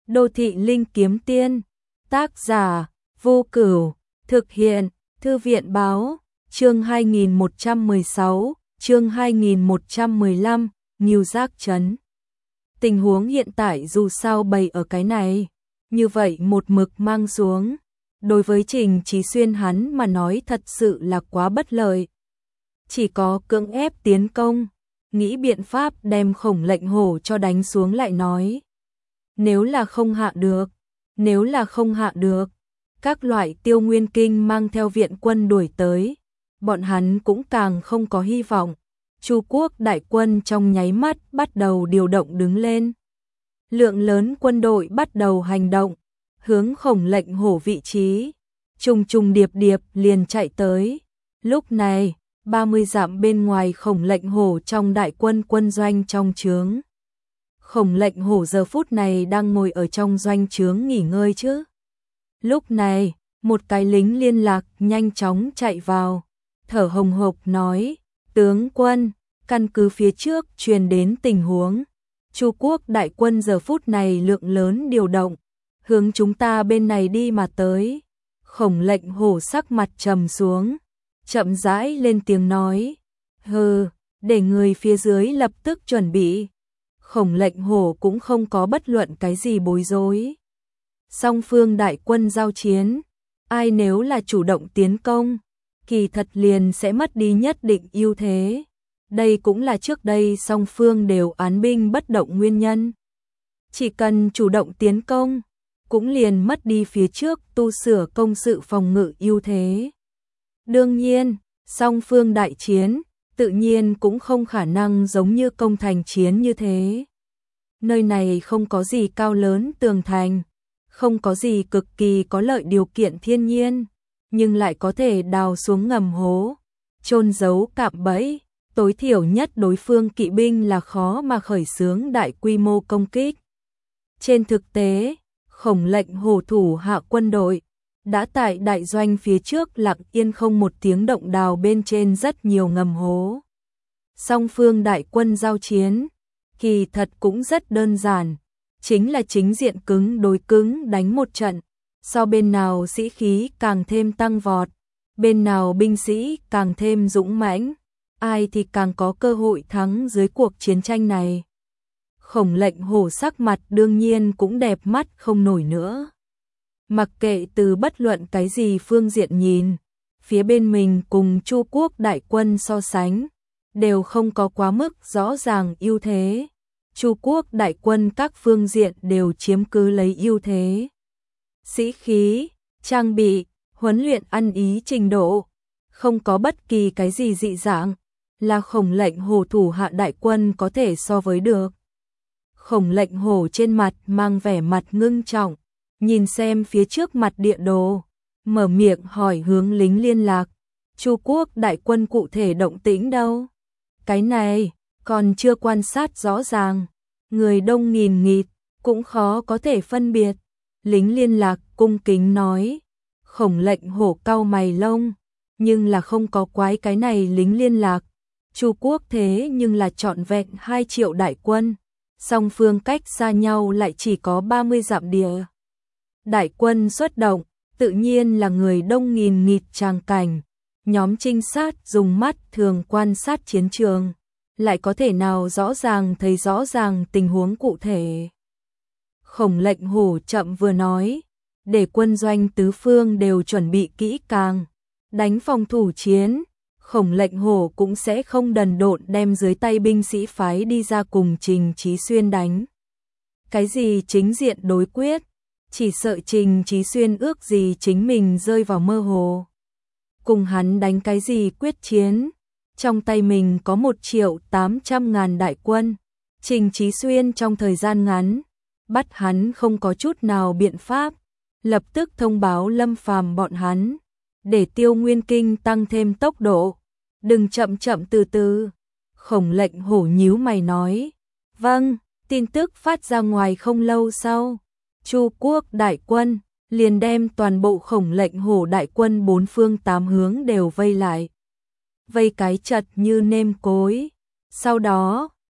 Đô thị linh kiếm tiên, tác giả, Vô Cửu, thực hiện, Thư viện báo, chương 2116, chương 2115, Ngưu Giác Trấn. Tình huống hiện tại dù sao bày ở cái này, như vậy một mực mang xuống. Đối với Trình Chí Xuyên hắn mà nói thật sự là quá bất lợi. Chỉ có cưỡng ép tiến công, nghĩ biện pháp đem Khổng Lệnh Hổ cho đánh xuống lại nói. Nếu là không hạ được, các loại Tiêu Nguyên Kinh mang theo viện quân đuổi tới, bọn hắn cũng càng không có hy vọng. Chu quốc đại quân trong nháy mắt bắt đầu điều động đứng lên. Lượng lớn quân đội bắt đầu hành động, hướng Khổng Lệnh Hổ vị trí, trùng trùng điệp điệp liền chạy tới. Lúc này, 30 dặm bên ngoài Khổng Lệnh Hổ trong đại quân quân doanh trong trướng. Khổng Lệnh Hổ giờ phút này đang ngồi ở trong doanh trướng nghỉ ngơi chứ. Lúc này, một cái lính liên lạc nhanh chóng chạy vào, thở hồng hộc nói, tướng quân, căn cứ phía trước truyền đến tình huống. Chu quốc đại quân giờ phút này lượng lớn điều động, hướng chúng ta bên này đi mà tới. Khổng Lệnh Hổ sắc mặt trầm xuống, chậm rãi lên tiếng nói, hừ, để người phía dưới lập tức chuẩn bị. Khổng Lệnh Hổ cũng không có bất luận cái gì bối rối. Song phương đại quân giao chiến, ai nếu là chủ động tiến công, kỳ thật liền sẽ mất đi nhất định ưu thế. Đây cũng là trước đây song phương đều án binh bất động nguyên nhân. Chỉ cần chủ động tiến công, cũng liền mất đi phía trước tu sửa công sự phòng ngự ưu thế. Đương nhiên, song phương đại chiến, tự nhiên cũng không khả năng giống như công thành chiến như thế. Nơi này không có gì cao lớn tường thành, không có gì cực kỳ có lợi điều kiện thiên nhiên, nhưng lại có thể đào xuống ngầm hố, chôn giấu cạm bẫy, tối thiểu nhất đối phương kỵ binh là khó mà khởi xướng đại quy mô công kích. Trên thực tế, Khổng Lệnh Hổ thủ hạ quân đội đã tại đại doanh phía trước lặng yên không một tiếng động đào bên trên rất nhiều ngầm hố. Song phương đại quân giao chiến, kỳ thật cũng rất đơn giản, chính là chính diện cứng đối cứng đánh một trận, so bên nào sĩ khí càng thêm tăng vọt, bên nào binh sĩ càng thêm dũng mãnh, ai thì càng có cơ hội thắng dưới cuộc chiến tranh này. Khổng Lệnh Hổ sắc mặt đương nhiên cũng đẹp mắt không nổi nữa. Mặc kệ từ bất luận cái gì phương diện nhìn, phía bên mình cùng Chu quốc đại quân so sánh, đều không có quá mức rõ ràng ưu thế. Chu quốc đại quân các phương diện đều chiếm cứ lấy ưu thế. Sĩ khí, trang bị, huấn luyện ăn ý trình độ, không có bất kỳ cái gì dị dạng, là Khổng Lệnh Hổ thủ hạ đại quân có thể so với được. Khổng Lệnh Hổ trên mặt mang vẻ mặt ngưng trọng, nhìn xem phía trước mặt địa đồ, mở miệng hỏi hướng lính liên lạc, Chu quốc đại quân cụ thể động tĩnh đâu? Cái này, còn chưa quan sát rõ ràng, người đông nghìn nghịt, cũng khó có thể phân biệt. Lính liên lạc cung kính nói, Khổng Lệnh Hổ cau mày lông, nhưng là không có quái cái này lính liên lạc. Chu quốc thế nhưng là trọn vẹn 2 triệu đại quân, song phương cách xa nhau lại chỉ có 30 dặm địa. Đại quân xuất động, tự nhiên là người đông nghìn nghịt tràng cảnh, nhóm trinh sát dùng mắt thường quan sát chiến trường, lại có thể nào rõ ràng thấy rõ ràng tình huống cụ thể. Khổng Lệnh Hổ chậm vừa nói, để quân doanh tứ phương đều chuẩn bị kỹ càng, đánh phòng thủ chiến, Khổng Lệnh Hổ cũng sẽ không đần độn đem dưới tay binh sĩ phái đi ra cùng Trình Chí Xuyên đánh. Cái gì chính diện đối quyết, chỉ sợ Trình Chí Xuyên ước gì chính mình rơi vào mơ hồ. Cùng hắn đánh cái gì quyết chiến, trong tay mình có 1.800.000 đại quân, Trình Chí Xuyên trong thời gian ngắn, bắt hắn không có chút nào biện pháp, lập tức thông báo Lâm Phàm bọn hắn, để Tiêu Nguyên Kinh tăng thêm tốc độ, đừng chậm từ từ. Khổng Lệnh Hổ nhíu mày nói, vâng, tin tức phát ra ngoài không lâu sau, Chu quốc đại quân liền đem toàn bộ Khổng Lệnh Hổ đại quân 4 phương 8 hướng đều vây lại. Vây cái chật như nêm cối. Sau đó,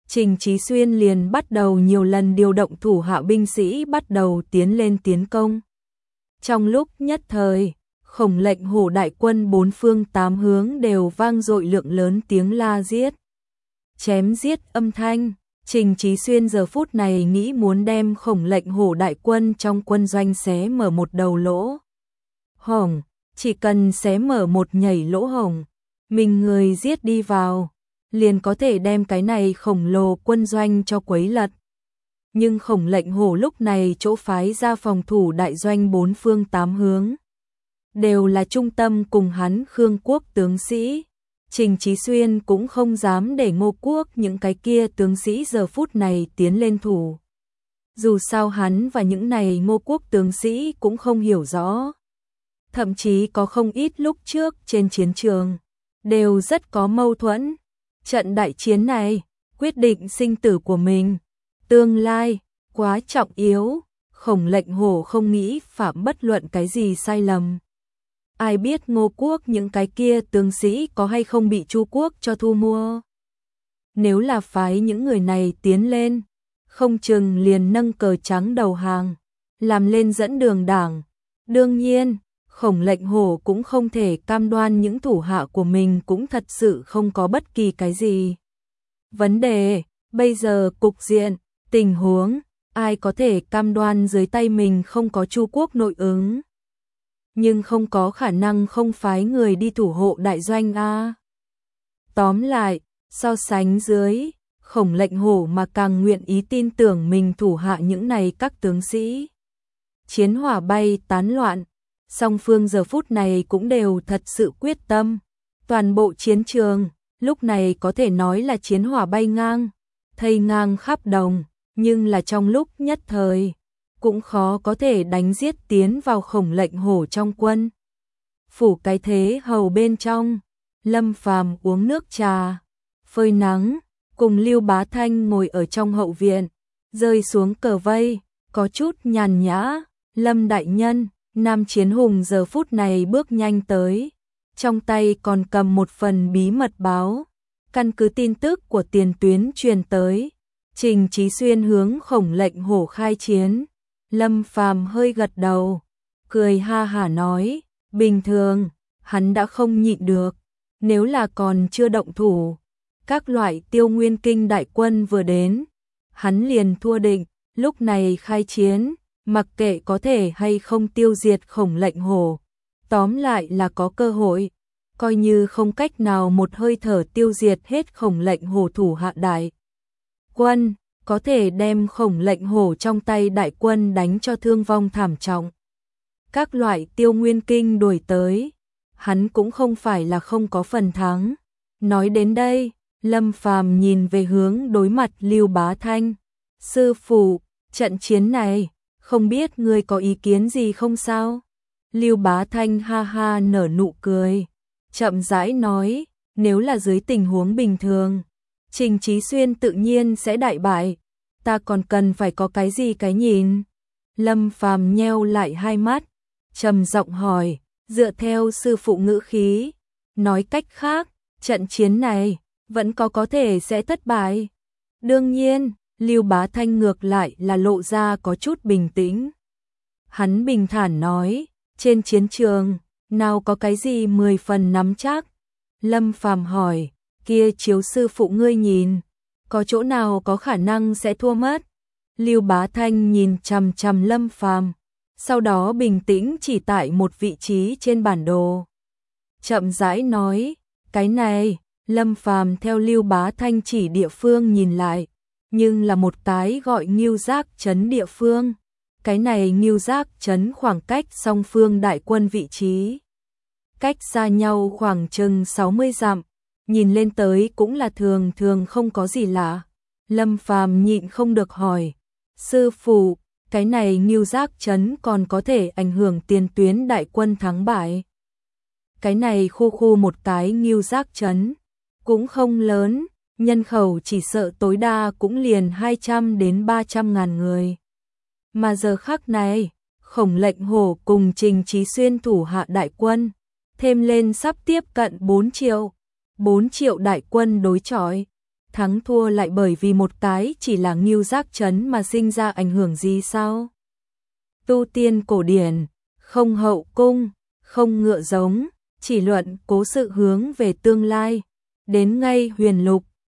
Trình Chí Xuyên liền bắt đầu nhiều lần điều động thủ hạ binh sĩ bắt đầu tiến lên tiến công. Trong lúc nhất thời, Khổng Lệnh Hổ đại quân bốn phương tám hướng đều vang dội lượng lớn tiếng la giết. Chém giết âm thanh, Trình Chí Xuyên giờ phút này nghĩ muốn đem Khổng Lệnh Hổ đại quân trong quân doanh xé mở một đầu lỗ hổng, chỉ cần xé mở một nhảy lỗ hổng, mình người giết đi vào, liền có thể đem cái này khổng lồ quân doanh cho quấy lật. Nhưng Khổng Lệnh Hổ lúc này chỗ phái ra phòng thủ đại doanh bốn phương tám hướng, đều là trung tâm cùng hắn Khương quốc tướng sĩ. Trình Chí Xuyên cũng không dám để Ngô quốc những cái kia tướng sĩ giờ phút này tiến lên thủ. Dù sao hắn và những này Ngô quốc tướng sĩ cũng không hiểu rõ. Thậm chí có không ít lúc trước trên chiến trường, đều rất có mâu thuẫn. Trận đại chiến này, quyết định sinh tử của mình. Tương lai, quá trọng yếu, Khổng Lệnh Hổ không nghĩ phạm bất luận cái gì sai lầm. Ai biết Ngô quốc những cái kia tướng sĩ có hay không bị Chu quốc cho thu mua. Nếu là phái những người này tiến lên, không chừng liền nâng cờ trắng đầu hàng, làm lên dẫn đường đảng. Đương nhiên, Khổng Lệnh Hổ cũng không thể cam đoan những thủ hạ của mình cũng thật sự không có bất kỳ cái gì vấn đề. Bây giờ cục diện, tình huống, ai có thể cam đoan dưới tay mình không có Chu quốc nội ứng. Nhưng không có khả năng không phái người đi thủ hộ đại doanh a. Tóm lại, so sánh dưới, Khổng Lệnh Hổ mà càng nguyện ý tin tưởng mình thủ hạ những này các tướng sĩ. Chiến hỏa bay tán loạn, song phương giờ phút này cũng đều thật sự quyết tâm. Toàn bộ chiến trường, lúc này có thể nói là chiến hỏa bay ngang, thây ngang khắp đồng, nhưng là trong lúc nhất thời, cũng khó có thể đánh giết tiến vào Khổng Lệnh Hổ trong quân. Phủ cái thế hầu bên trong, Lâm Phàm uống nước trà, phơi nắng, cùng Lưu Bá Thanh ngồi ở trong hậu viện, rơi xuống cờ vây, có chút nhàn nhã. Lâm đại nhân, Nam Chiến Hùng giờ phút này bước nhanh tới, trong tay còn cầm một phần bí mật báo. Căn cứ tin tức của tiền tuyến truyền tới, Trình Chí Xuyên hướng Khổng Lệnh Hổ khai chiến. Lâm Phàm hơi gật đầu, cười ha hả nói, bình thường, hắn đã không nhịn được, nếu là còn chưa động thủ, các loại Tiêu Nguyên Kinh đại quân vừa đến, hắn liền thua định, lúc này khai chiến, mặc kệ có thể hay không tiêu diệt Khổng Lệnh Hổ, tóm lại là có cơ hội, coi như không cách nào một hơi thở tiêu diệt hết Khổng Lệnh Hổ thủ hạ đại quân, có thể đem Khổng Lệnh Hổ trong tay đại quân đánh cho thương vong thảm trọng. Các loại Tiêu Nguyên Kinh đuổi tới, hắn cũng không phải là không có phần thắng. Nói đến đây, Lâm Phàm nhìn về hướng đối mặt Lưu Bá Thanh. Sư phụ, trận chiến này, không biết ngươi có ý kiến gì không sao? Lưu Bá Thanh ha ha nở nụ cười, chậm rãi nói, nếu là dưới tình huống bình thường, Trình Chí Xuyên tự nhiên sẽ đại bại, ta còn cần phải có cái gì cái nhìn? Lâm Phàm nheo lại hai mắt, trầm giọng hỏi, dựa theo sư phụ ngữ khí, nói cách khác, trận chiến này vẫn có thể sẽ thất bại. Đương nhiên, Lưu Bá Thanh ngược lại là lộ ra có chút bình tĩnh. Hắn bình thản nói, trên chiến trường, nào có cái gì 10 phần nắm chắc? Lâm Phàm hỏi, kia chiếu sư phụ ngươi nhìn, có chỗ nào có khả năng sẽ thua mất? Lưu Bá Thanh nhìn chằm chằm Lâm Phàm, sau đó bình tĩnh chỉ tại một vị trí trên bản đồ. Chậm rãi nói, cái này, Lâm Phàm theo Lưu Bá Thanh chỉ địa phương nhìn lại, nhưng là một cái gọi Ngưu Giác trấn địa phương. Cái này Ngưu Giác trấn khoảng cách song phương đại quân vị trí, cách xa nhau khoảng chừng 60 dặm, nhìn lên tới cũng là thường thường không có gì lạ. Lâm Phàm nhịn không được hỏi, sư phụ, cái này Ngưu Giác trấn còn có thể ảnh hưởng tiền tuyến đại quân thắng bại? Cái này khu một cái Ngưu Giác trấn, cũng không lớn, nhân khẩu chỉ sợ tối đa cũng liền 200 đến 300 ngàn người. Mà giờ khắc này, Khổng Lệnh Hổ cùng Trình Chí Xuyên thủ hạ đại quân, thêm lên sắp tiếp cận 4 triệu đại quân đối chọi. thắng thua lại bởi vì một cái chỉ là Ngưu Giác Trấn mà sinh ra ảnh hưởng gì sao? Tu tiên cổ điển, không hậu cung, không ngựa giống, chỉ luận cố sự hướng về tương lai. Đến ngay Huyền Lục,